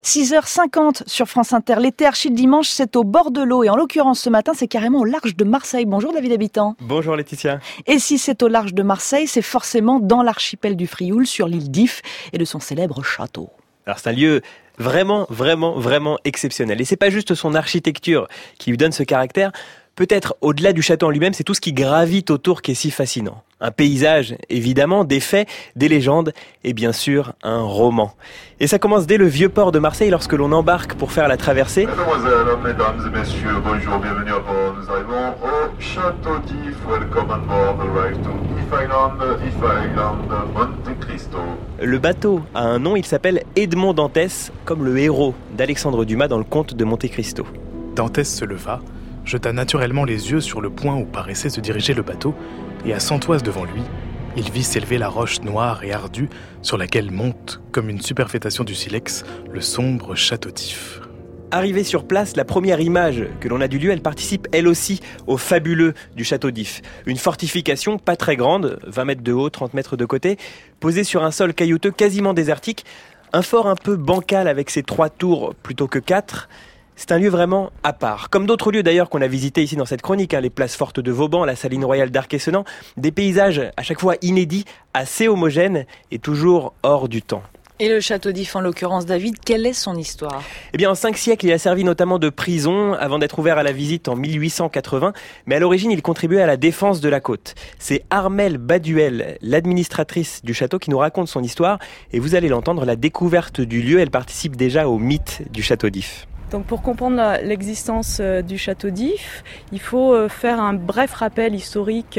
6h50 sur France Inter. L'été archi de dimanche, c'est au bord de l'eau. Et en l'occurrence, ce matin, c'est carrément au large de Marseille. Bonjour David Habitant. Bonjour Laetitia. Et si c'est au large de Marseille, c'est forcément dans l'archipel du Frioul, sur l'île d'If et de son célèbre château. Alors c'est un lieu vraiment exceptionnel. Et c'est pas juste son architecture qui lui donne ce caractère. Peut-être au-delà du château en lui-même, c'est tout ce qui gravite autour qui est si fascinant. Un paysage, évidemment, des faits, des légendes et bien sûr un roman. Et ça commence dès le vieux port de Marseille lorsque l'on embarque pour faire la traversée. Mademoiselles, mesdames et messieurs, bonjour, bienvenue à bord. Nous arrivons au château d'If. Welcome on board, arrive to If Island, Monte Cristo. Le bateau a un nom, il s'appelle Edmond Dantès, comme le héros d'Alexandre Dumas dans le conte de Monte Cristo. Dantès se leva, jeta naturellement les yeux sur le point où paraissait se diriger le bateau, et à 100 toises devant lui, il vit s'élever la roche noire et ardue sur laquelle monte, comme une superfétation du silex, le sombre château d'If. Arrivée sur place, la première image que l'on a du lieu, elle participe elle aussi au fabuleux du château d'If. Une fortification pas très grande, 20 mètres de haut, 30 mètres de côté, posée sur un sol caillouteux quasiment désertique, un fort un peu bancal avec ses 3 tours plutôt que 4. C'est un lieu vraiment à part. Comme d'autres lieux d'ailleurs qu'on a visités ici dans cette chronique, les places fortes de Vauban, la saline royale d'Arc-et-Senans, des paysages à chaque fois inédits, assez homogènes et toujours hors du temps. Et le château d'If, en l'occurrence, David, quelle est son histoire ? Eh bien, en 5 siècles, il a servi notamment de prison avant d'être ouvert à la visite en 1880. Mais à l'origine, il contribuait à la défense de la côte. C'est Armelle Baduel, l'administratrice du château, qui nous raconte son histoire. Et vous allez l'entendre, la découverte du lieu, elle participe déjà au mythe du château d'If. Donc pour comprendre l'existence du château d'If, il faut faire un bref rappel historique.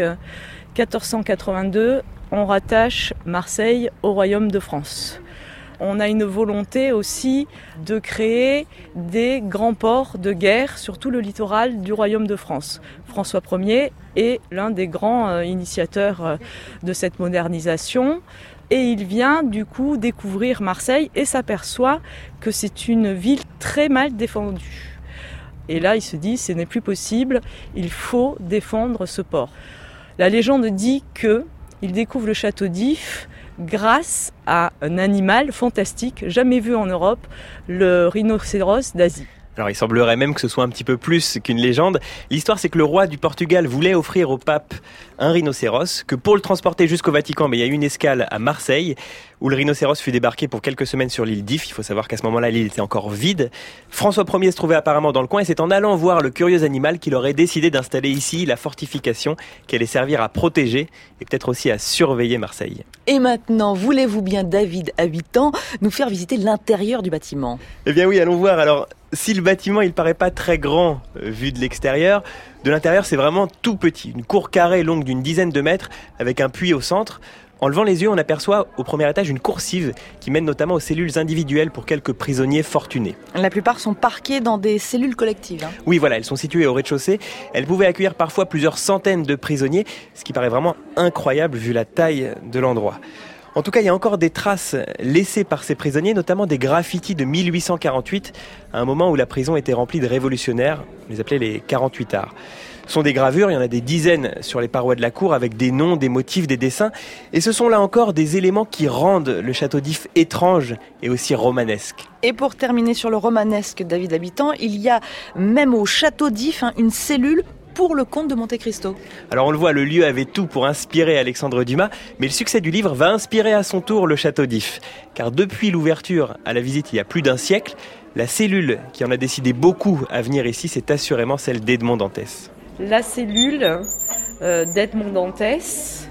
1482, on rattache Marseille au royaume de France. On a une volonté aussi de créer des grands ports de guerre sur tout le littoral du royaume de France. François Ier est l'un des grands initiateurs de cette modernisation. Et il vient du coup découvrir Marseille et s'aperçoit que c'est une ville très mal défendue. Et là, il se dit, ce n'est plus possible, il faut défendre ce port. La légende dit qu'il découvre le château d'If grâce à un animal fantastique, jamais vu en Europe, le rhinocéros d'Asie. Alors il semblerait même que ce soit un petit peu plus qu'une légende. L'histoire c'est que le roi du Portugal voulait offrir au pape un rhinocéros, que pour le transporter jusqu'au Vatican, il y a eu une escale à Marseille, où le rhinocéros fut débarqué pour quelques semaines sur l'île d'If. Il faut savoir qu'à ce moment-là, l'île était encore vide. François Ier se trouvait apparemment dans le coin et c'est en allant voir le curieux animal qu'il aurait décidé d'installer ici la fortification qui allait servir à protéger et peut-être aussi à surveiller Marseille. Et maintenant, voulez-vous bien, David Habitant, nous faire visiter l'intérieur du bâtiment ? Eh bien oui, allons voir. Alors, si le bâtiment, il paraît pas très grand vu de l'extérieur, de l'intérieur, c'est vraiment tout petit. Une cour carrée longue d'une dizaine de mètres avec un puits au centre. En levant les yeux, on aperçoit au premier étage une coursive qui mène notamment aux cellules individuelles pour quelques prisonniers fortunés. La plupart sont parqués dans des cellules collectives. Oui, voilà, elles sont situées au rez-de-chaussée. Elles pouvaient accueillir parfois plusieurs centaines de prisonniers, ce qui paraît vraiment incroyable vu la taille de l'endroit. En tout cas, il y a encore des traces laissées par ces prisonniers, notamment des graffitis de 1848, à un moment où la prison était remplie de révolutionnaires, on les appelait les 48ards. Ce sont des gravures, il y en a des dizaines sur les parois de la cour avec des noms, des motifs, des dessins. Et ce sont là encore des éléments qui rendent le château d'If étrange et aussi romanesque. Et pour terminer sur le romanesque, David Habitant, il y a même au château d'If une cellule pour le comte de Monte Cristo. Alors on le voit, le lieu avait tout pour inspirer Alexandre Dumas, mais le succès du livre va inspirer à son tour le château d'If. Car depuis l'ouverture à la visite il y a plus d'un siècle, la cellule qui en a décidé beaucoup à venir ici, c'est assurément celle d'Edmond Dantès. La cellule d'Edmond Dantès,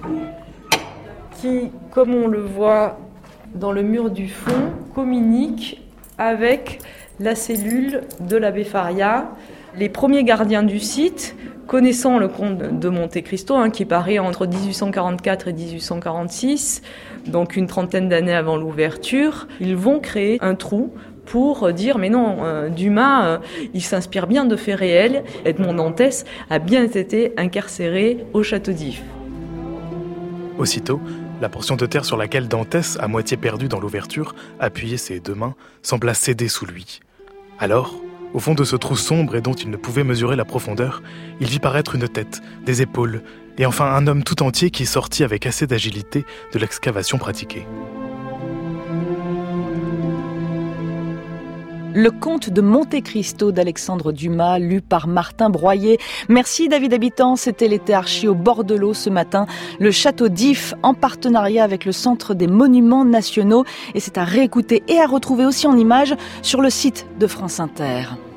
qui, comme on le voit dans le mur du fond, communique avec la cellule de l'abbé Faria. Les premiers gardiens du site, connaissant le comte de Monte Cristo, qui paraît entre 1844 et 1846, donc une trentaine d'années avant l'ouverture, ils vont créer un trou pour dire mais non, Dumas, il s'inspire bien de faits réels. Edmond Dantès a bien été incarcéré au château d'If. Aussitôt, la portion de terre sur laquelle Dantès, à moitié perdu dans l'ouverture, appuyait ses 2 mains, sembla céder sous lui. Alors, au fond de ce trou sombre et dont il ne pouvait mesurer la profondeur, il vit paraître une tête, des épaules, et enfin un homme tout entier qui sortit avec assez d'agilité de l'excavation pratiquée. Le Comte de Monte Cristo d'Alexandre Dumas, lu par Martin Broyer. Merci David Habitant, c'était l'été archi au bord de l'eau ce matin. Le château d'If en partenariat avec le Centre des Monuments Nationaux. Et c'est à réécouter et à retrouver aussi en images sur le site de France Inter.